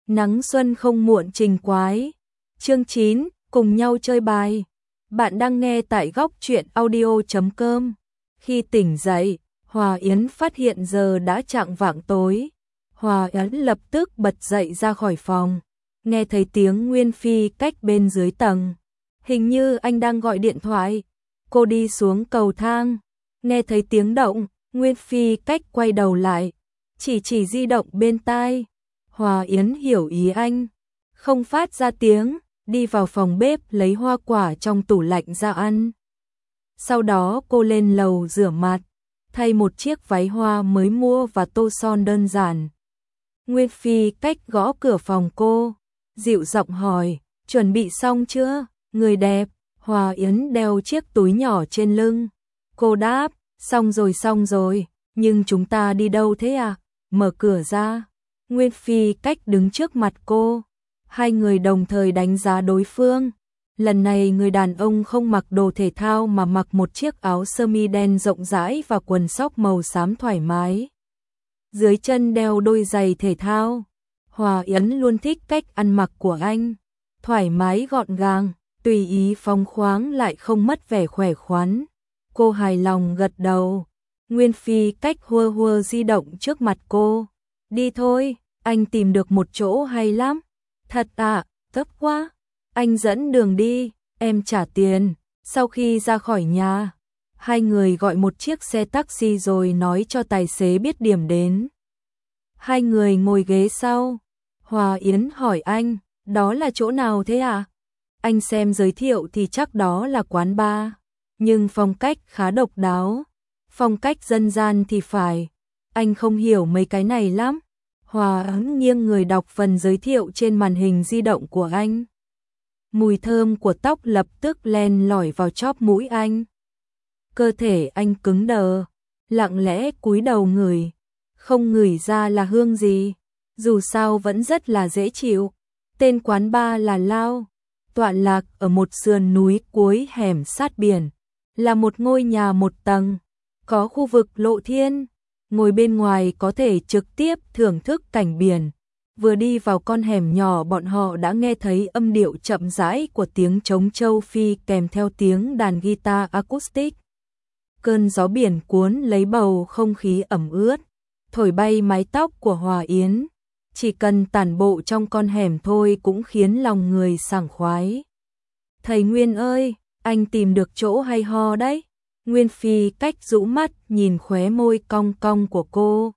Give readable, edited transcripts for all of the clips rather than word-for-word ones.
Nắng xuân không muộn trình quái. Chương 9, cùng nhau chơi bài. Bạn đang nghe tại góc truyện audio.com. Khi tỉnh dậy, Hòa Yến phát hiện giờ đã chạng vạng tối. Hòa Yến lập tức bật dậy ra khỏi phòng. Nghe thấy tiếng Nguyên Phi cách bên dưới tầng. Hình như anh đang gọi điện thoại. Cô đi xuống cầu thang. Nghe thấy tiếng động, Nguyên Phi cách quay đầu lại. Chỉ di động bên tai. Hòa Yến hiểu ý anh. Không phát ra tiếng, đi vào phòng bếp lấy hoa quả trong tủ lạnh ra ăn. Sau đó cô lên lầu rửa mặt, thay một chiếc váy hoa mới mua và tô son đơn giản. Nguyên Phi cách gõ cửa phòng cô, dịu giọng hỏi, chuẩn bị xong chưa, người đẹp? Hòa Yến đeo chiếc túi nhỏ trên lưng. Cô đáp, xong rồi, nhưng chúng ta đi đâu thế à? Mở cửa ra. Nguyên Phi cách đứng trước mặt cô. Hai người đồng thời đánh giá đối phương. Lần này người đàn ông không mặc đồ thể thao mà mặc một chiếc áo sơ mi đen rộng rãi và quần sóc màu xám thoải mái. Dưới chân đeo đôi giày thể thao. Hòa Yến luôn thích cách ăn mặc của anh. Thoải mái gọn gàng, tùy ý phóng khoáng lại không mất vẻ khỏe khoắn. Cô hài lòng gật đầu. Nguyên Phi cách hua di động trước mặt cô. Đi thôi, anh tìm được một chỗ hay lắm. Thật à, gấp quá. Anh dẫn đường đi, em trả tiền. Sau khi ra khỏi nhà, hai người gọi một chiếc xe taxi rồi nói cho tài xế biết điểm đến. Hai người ngồi ghế sau. Hòa Yến hỏi anh, đó là chỗ nào thế à? Anh xem giới thiệu thì chắc đó là quán bar, nhưng phong cách khá độc đáo. Phong cách dân gian thì phải. Anh không hiểu mấy cái này lắm. Hòa Yến nghiêng người đọc phần giới thiệu trên màn hình di động của anh. Mùi thơm của tóc lập tức len lỏi vào chóp mũi anh. Cơ thể anh cứng đờ, lặng lẽ cúi đầu ngửi. Không ngửi ra là hương gì, dù sao vẫn rất là dễ chịu. Tên quán bar là Lao, tọa lạc ở một sườn núi cuối hẻm sát biển. Là một ngôi nhà một tầng, có khu vực lộ thiên. Ngồi bên ngoài có thể trực tiếp thưởng thức cảnh biển. Vừa đi vào con hẻm nhỏ bọn họ đã nghe thấy âm điệu chậm rãi của tiếng trống châu Phi kèm theo tiếng đàn guitar acoustic. Cơn gió biển cuốn lấy bầu không khí ẩm ướt, thổi bay mái tóc của Hòa Yến. Chỉ cần tản bộ trong con hẻm thôi cũng khiến lòng người sảng khoái. Thầy Nguyên ơi, anh tìm được chỗ hay ho đấy. Nguyên Phi cách rũ mắt nhìn khóe môi cong cong của cô.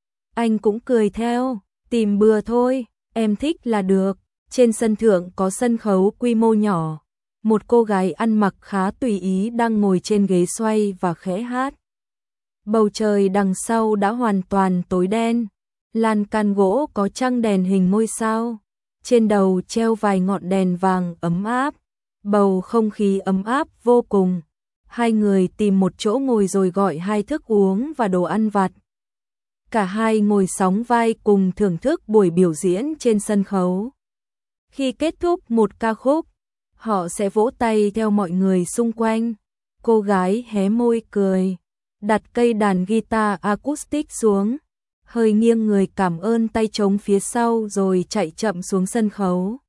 Anh cũng cười theo, tìm bừa thôi, em thích là được. Trên sân thượng có sân khấu quy mô nhỏ. Một cô gái ăn mặc khá tùy ý đang ngồi trên ghế xoay và khẽ hát. Bầu trời đằng sau đã hoàn toàn tối đen. Lan can gỗ có trăng đèn hình ngôi sao. Trên đầu treo vài ngọn đèn vàng ấm áp. Bầu không khí ấm áp vô cùng. Hai người tìm một chỗ ngồi rồi gọi hai thức uống và đồ ăn vặt. Cả hai ngồi sóng vai cùng thưởng thức buổi biểu diễn trên sân khấu. Khi kết thúc một ca khúc, họ sẽ vỗ tay theo mọi người xung quanh. Cô gái hé môi cười, đặt cây đàn guitar acoustic xuống, hơi nghiêng người cảm ơn tay trống phía sau rồi chạy chậm xuống sân khấu.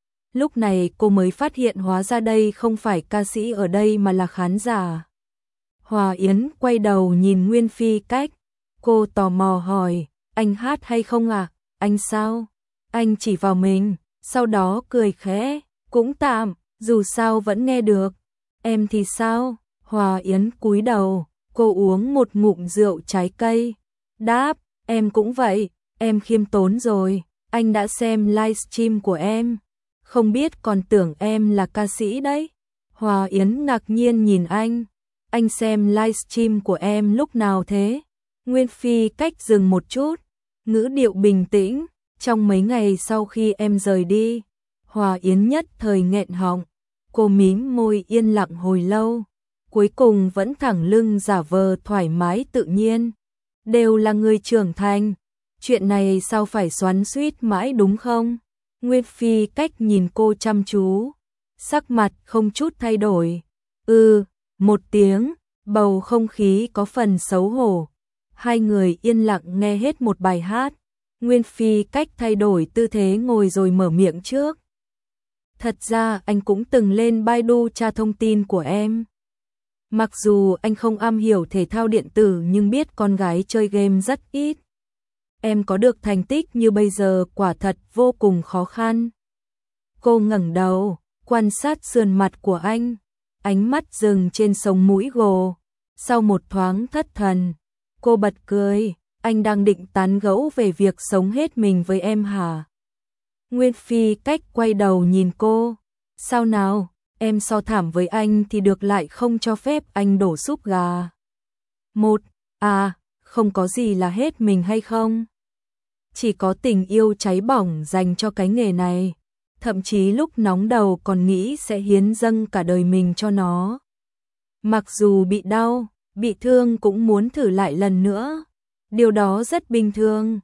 Lúc này cô mới phát hiện hóa ra đây không phải ca sĩ ở đây mà là khán giả. Hòa Yến quay đầu nhìn Nguyên Phi cách. Cô tò mò hỏi, anh hát hay không à? Anh sao? Anh chỉ vào mình, sau đó cười khẽ, cũng tạm, dù sao vẫn nghe được. Em thì sao? Hòa Yến cúi đầu, cô uống một ngụm rượu trái cây. Đáp, em cũng vậy, em khiêm tốn rồi, anh đã xem livestream của em. Không biết còn tưởng em là ca sĩ đấy. Hòa Yến ngạc nhiên nhìn anh xem livestream của em lúc nào thế? Nguyên Phi cách dừng một chút, ngữ điệu bình tĩnh, trong mấy ngày sau khi em rời đi. Hòa Yến nhất thời nghẹn họng, cô mím môi yên lặng hồi lâu, cuối cùng vẫn thẳng lưng giả vờ thoải mái tự nhiên. Đều là người trưởng thành, chuyện này sao phải xoắn xuýt mãi đúng không? Nguyên Phi cách nhìn cô chăm chú, sắc mặt không chút thay đổi. Một tiếng, bầu không khí có phần xấu hổ. Hai người yên lặng nghe hết một bài hát. Nguyên Phi Cách thay đổi tư thế ngồi rồi mở miệng trước. Thật ra anh cũng từng lên Baidu tra thông tin của em. Mặc dù anh không am hiểu thể thao điện tử nhưng biết con gái chơi game rất ít. Em có được thành tích như bây giờ quả thật vô cùng khó khăn. Cô ngẩng đầu, quan sát sườn mặt của anh, ánh mắt dừng trên sống mũi gồ. Sau một thoáng thất thần, cô bật cười, anh đang định tán gẫu về việc sống hết mình với em hả? Nguyên Phi Cách quay đầu nhìn cô, sao nào, em so thảm với anh thì được lại không cho phép anh đổ súp gà. Không có gì là hết mình hay không? Chỉ có tình yêu cháy bỏng dành cho cái nghề này, thậm chí lúc nóng đầu còn nghĩ sẽ hiến dâng cả đời mình cho nó. Mặc dù bị đau, bị thương cũng muốn thử lại lần nữa. Điều đó rất bình thường.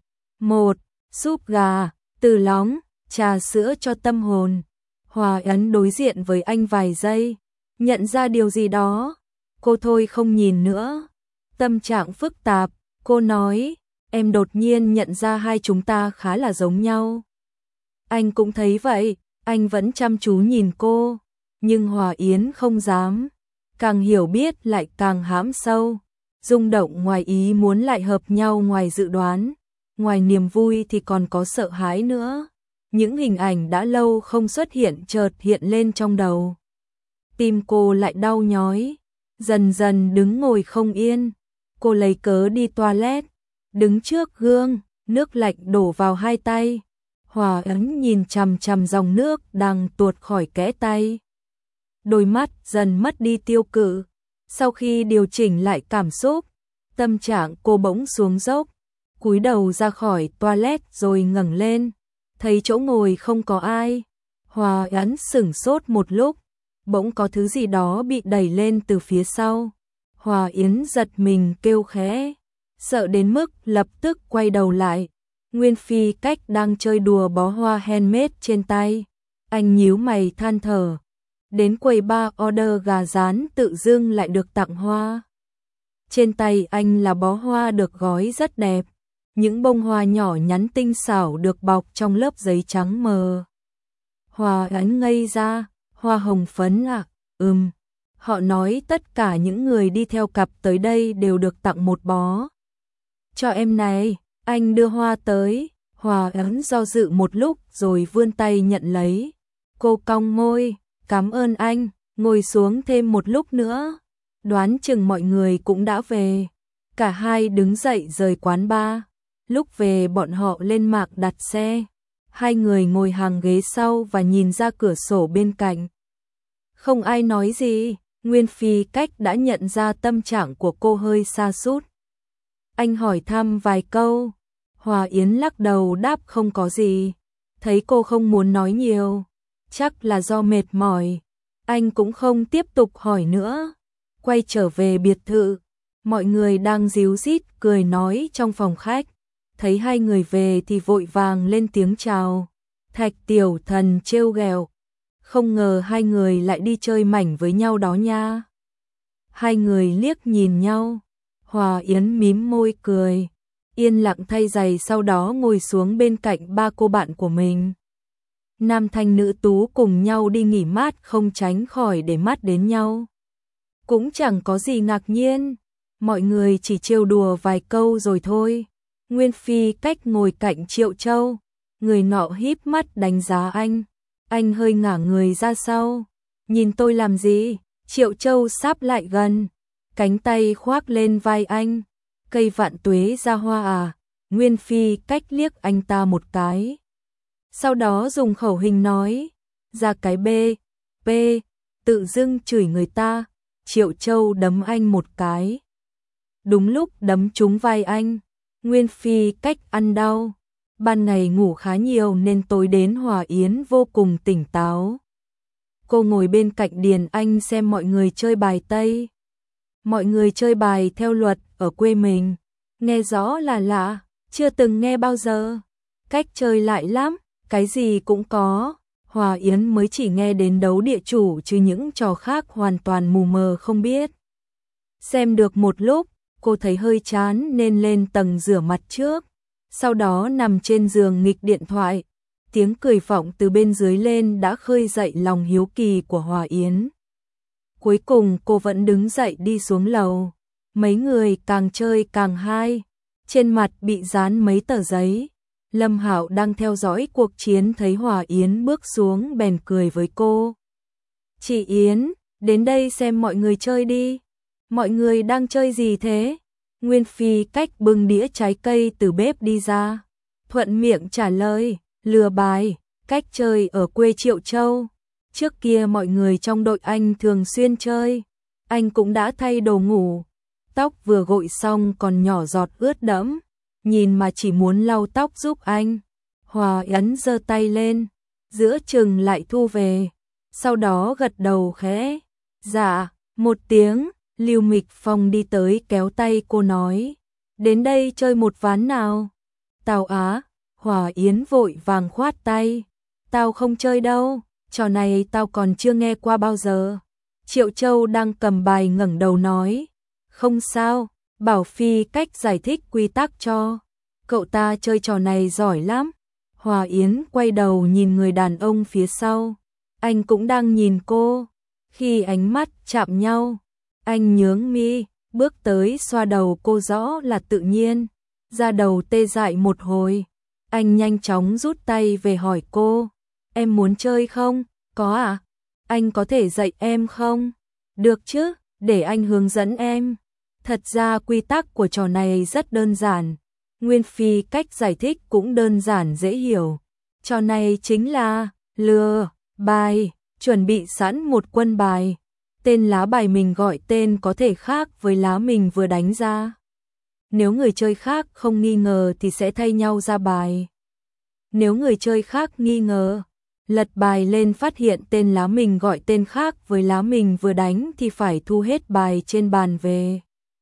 Súp gà, từ lóng, trà sữa cho tâm hồn. Hòa Ấn đối diện với anh vài giây, nhận ra điều gì đó. Cô thôi không nhìn nữa. Tâm trạng phức tạp, cô nói, em đột nhiên nhận ra hai chúng ta khá là giống nhau. Anh cũng thấy vậy, anh vẫn chăm chú nhìn cô, nhưng Hòa Yến không dám. Càng hiểu biết lại càng hãm sâu, rung động ngoài ý muốn lại hợp nhau ngoài dự đoán, ngoài niềm vui thì còn có sợ hãi nữa. Những hình ảnh đã lâu không xuất hiện chợt hiện lên trong đầu. Tim cô lại đau nhói, dần dần đứng ngồi không yên. Cô lấy cớ đi toilet, đứng trước gương, nước lạnh đổ vào hai tay. Hòa Ấn nhìn chằm chằm dòng nước đang tuột khỏi kẽ tay. Đôi mắt dần mất đi tiêu cự. Sau khi điều chỉnh lại cảm xúc, tâm trạng cô bỗng xuống dốc, cúi đầu ra khỏi toilet rồi ngẩng lên, thấy chỗ ngồi không có ai. Hòa Ấn sửng sốt một lúc, bỗng có thứ gì đó bị đẩy lên từ phía sau. Hòa Yến giật mình kêu khẽ, sợ đến mức lập tức quay đầu lại. Nguyên Phi Cách đang chơi đùa bó hoa handmade trên tay. Anh nhíu mày than thở. Đến quầy bar order gà rán tự dưng lại được tặng hoa. Trên tay anh là bó hoa được gói rất đẹp. Những bông hoa nhỏ nhắn tinh xảo được bọc trong lớp giấy trắng mờ. Hòa Ấn ngây ra, hoa hồng phấn à? Họ nói tất cả những người đi theo cặp tới đây đều được tặng một bó. Cho em này, anh đưa hoa tới. Hòa Ấn do dự một lúc rồi vươn tay nhận lấy. Cô cong môi, cảm ơn anh, ngồi xuống thêm một lúc nữa. Đoán chừng mọi người cũng đã về. Cả hai đứng dậy rời quán bar. Lúc về bọn họ lên Mạc đặt xe. Hai người ngồi hàng ghế sau và nhìn ra cửa sổ bên cạnh. Không ai nói gì, Nguyên Phi Cách đã nhận ra tâm trạng của cô hơi sa sút. Anh hỏi thăm vài câu. Hòa Yến lắc đầu đáp không có gì. Thấy cô không muốn nói nhiều, chắc là do mệt mỏi. Anh cũng không tiếp tục hỏi nữa. Quay trở về biệt thự, mọi người đang ríu rít cười nói trong phòng khách. Thấy hai người về thì vội vàng lên tiếng chào. Thạch Tiểu Thần trêu ghẹo, không ngờ hai người lại đi chơi mảnh với nhau đó nha. Hai người liếc nhìn nhau. Hòa Yến mím môi cười, yên lặng thay giày sau đó ngồi xuống bên cạnh ba cô bạn của mình. Nam thanh nữ tú cùng nhau đi nghỉ mát không tránh khỏi để mắt đến nhau. Cũng chẳng có gì ngạc nhiên, mọi người chỉ trêu đùa vài câu rồi thôi. Nguyên Phi Cách ngồi cạnh Triệu Châu, người nọ híp mắt đánh giá anh hơi ngả người ra sau. Nhìn tôi làm gì? Triệu Châu sáp lại gần, cánh tay khoác lên vai anh. Cây vạn tuế ra hoa à? Nguyên Phi Cách liếc anh ta một cái. Sau đó dùng khẩu hình nói, ra cái p, tự dưng chửi người ta. Triệu Châu đấm anh một cái. Đúng lúc đấm trúng vai anh, Nguyên Phi Cách ăn đau. Ban ngày ngủ khá nhiều nên tối đến Hòa Yến vô cùng tỉnh táo. Cô ngồi bên cạnh Điền Anh xem mọi người chơi bài Tây. Mọi người chơi bài theo luật ở quê mình, nghe rõ là lạ, chưa từng nghe bao giờ. Cách chơi lại lắm, cái gì cũng có. Hòa Yến mới chỉ nghe đến đấu địa chủ chứ những trò khác hoàn toàn mù mờ không biết. Xem được một lúc, cô thấy hơi chán nên lên tầng rửa mặt trước. sau đó nằm trên giường nghịch điện thoại. Tiếng cười vọng từ bên dưới lên đã khơi dậy lòng hiếu kỳ của Hòa Yến. Cuối cùng cô vẫn đứng dậy đi xuống lầu. Mấy người càng chơi càng hay. Trên mặt bị dán mấy tờ giấy. Lâm Hạo đang theo dõi cuộc chiến thấy Hòa Yến bước xuống bèn cười với cô. Chị Yến, đến đây xem mọi người chơi đi. Mọi người đang chơi gì thế? Nguyên Phi Cách bưng đĩa trái cây từ bếp đi ra. Thuận miệng trả lời, lừa bài, cách chơi ở quê Triệu Châu. Trước kia mọi người trong đội anh thường xuyên chơi. Anh cũng đã thay đồ ngủ. Tóc vừa gội xong còn nhỏ giọt ướt đẫm. Nhìn mà chỉ muốn lau tóc giúp anh. Hòa Yến giơ tay lên, giữa chừng lại thu về. Sau đó gật đầu khẽ. Dạ, một tiếng, Lưu Mịch Phong đi tới kéo tay cô nói. Đến đây chơi một ván nào. Tao á, Hòa Yến vội vàng khoát tay. Tao không chơi đâu, trò này tao còn chưa nghe qua bao giờ. Triệu Châu đang cầm bài ngẩng đầu nói. Không sao, bảo Phi Cách giải thích quy tắc cho. Cậu ta chơi trò này giỏi lắm. Hòa Yến quay đầu nhìn người đàn ông phía sau. Anh cũng đang nhìn cô. Khi ánh mắt chạm nhau, anh nhướng mi, bước tới xoa đầu cô rõ là tự nhiên. Da đầu tê dại một hồi. Anh nhanh chóng rút tay về hỏi cô. Em muốn chơi không? Có à? Anh có thể dạy em không? Được chứ, để anh hướng dẫn em. Thật ra quy tắc của trò này rất đơn giản. Nguyên Phi Cách giải thích cũng đơn giản dễ hiểu. Trò này chính là lừa bài, chuẩn bị sẵn một quân bài. Tên lá bài mình gọi tên có thể khác với lá mình vừa đánh ra. Nếu người chơi khác không nghi ngờ thì sẽ thay nhau ra bài. Nếu người chơi khác nghi ngờ, lật bài lên phát hiện tên lá mình gọi tên khác với lá mình vừa đánh thì phải thu hết bài trên bàn về.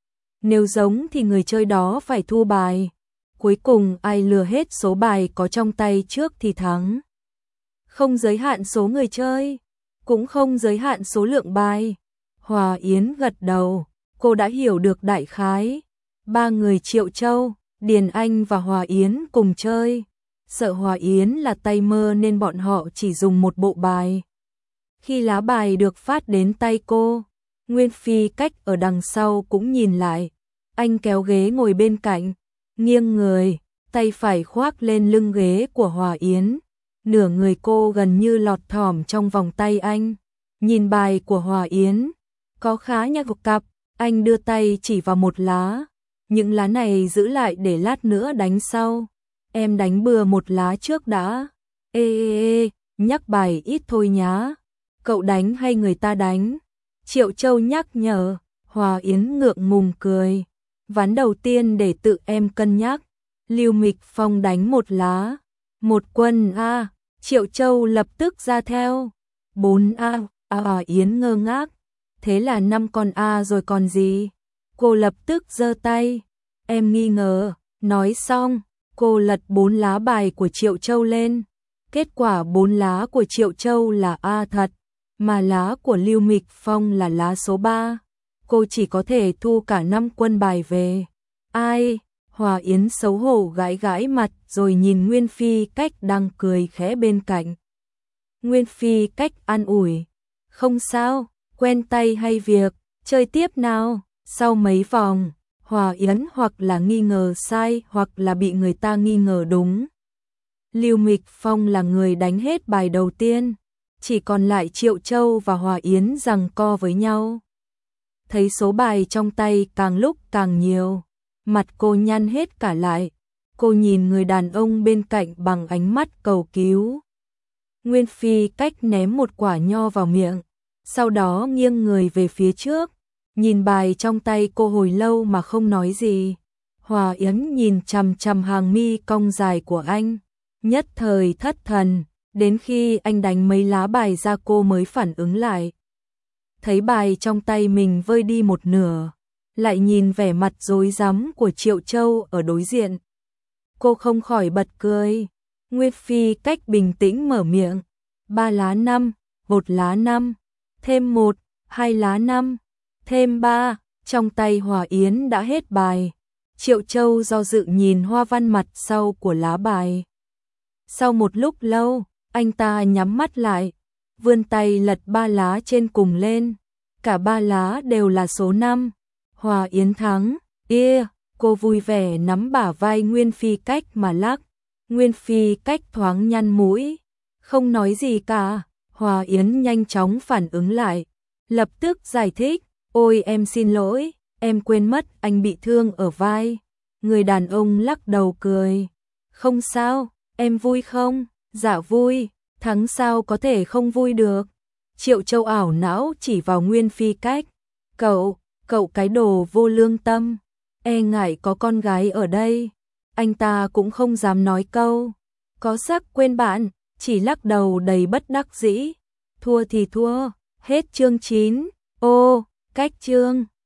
Nếu giống thì người chơi đó phải thu bài. Cuối cùng ai lừa hết số bài có trong tay trước thì thắng. Không giới hạn số người chơi, cũng không giới hạn số lượng bài. Hòa Yến gật đầu, cô đã hiểu được đại khái. Ba người Triệu Châu, Điền Anh và Hòa Yến cùng chơi. Sợ Hòa Yến là tay mơ nên bọn họ chỉ dùng một bộ bài. Khi lá bài được phát đến tay cô, Nguyên Phi Cách ở đằng sau cũng nhìn lại. Anh kéo ghế ngồi bên cạnh, nghiêng người, tay phải khoác lên lưng ghế của Hòa Yến. Nửa người cô gần như lọt thỏm trong vòng tay anh. Nhìn bài của Hòa Yến, có khá nhạc cặp, anh đưa tay chỉ vào một lá. Những lá này giữ lại để lát nữa đánh sau. Em đánh bừa một lá trước đã. Ê, nhắc bài ít thôi nhá. Cậu đánh hay người ta đánh? Triệu Châu nhắc nhở. Hòa Yến ngượng ngùng cười. Ván đầu tiên để tự em cân nhắc. Lưu Mịch Phong đánh một lá. Một quân A. Triệu Châu lập tức ra theo. 4A. Hòa Yến ngơ ngác. Thế là 5 con A rồi còn gì? Cô lập tức giơ tay. Em nghi ngờ. Nói xong, cô lật 4 lá bài của Triệu Châu lên. Kết quả 4 lá của Triệu Châu là A thật, mà lá của Lưu Mịch Phong là lá số 3. Cô chỉ có thể thu cả 5 quân bài về. Ai? Hòa Yến xấu hổ gãi gãi mặt rồi nhìn Nguyên Phi Cách đang cười khẽ bên cạnh. Nguyên Phi Cách an ủi. Không sao, quen tay hay việc, chơi tiếp nào. Sau mấy vòng, Hòa Yến hoặc là nghi ngờ sai hoặc là bị người ta nghi ngờ đúng. Lưu Mịch Phong là người đánh hết bài đầu tiên, chỉ còn lại Triệu Châu và Hòa Yến giằng co với nhau. Thấy số bài trong tay càng lúc càng nhiều, mặt cô nhăn hết cả lại. Cô nhìn người đàn ông bên cạnh bằng ánh mắt cầu cứu. Nguyên Phi Cách ném một quả nho vào miệng, sau đó nghiêng người về phía trước, nhìn bài trong tay cô hồi lâu mà không nói gì. Hòa Yến nhìn chằm chằm hàng mi cong dài của anh, nhất thời thất thần, đến khi anh đánh mấy lá bài ra cô mới phản ứng lại. Thấy bài trong tay mình vơi đi một nửa, lại nhìn vẻ mặt rối rắm của Triệu Châu ở đối diện. Cô không khỏi bật cười. Nguyên Phi Cách bình tĩnh mở miệng. 3 lá 5, 1 lá 5, thêm 1, 2 lá 5, thêm 3. Trong tay Hòa Yến đã hết bài. Triệu Châu do dự nhìn hoa văn mặt sau của lá bài. Sau một lúc lâu, anh ta nhắm mắt lại, vươn tay lật 3 lá trên cùng lên. Cả 3 lá đều là số 5. Hòa Yến thắng. Cô vui vẻ nắm bả vai Nguyên Phi Cách mà lắc. Nguyên Phi Cách thoáng nhăn mũi, không nói gì cả. Hòa Yến nhanh chóng phản ứng lại, lập tức giải thích, ôi em xin lỗi, em quên mất anh bị thương ở vai. Người đàn ông lắc đầu cười, không sao, em vui không? Dạ vui, thắng sao có thể không vui được. Triệu Châu ảo não chỉ vào Nguyên Phi Cách, cậu cái đồ vô lương tâm, e ngại có con gái ở đây. Anh ta cũng không dám nói câu có sắc quên bạn, chỉ lắc đầu đầy bất đắc dĩ. Thua thì thua, hết chương 9. Cách chương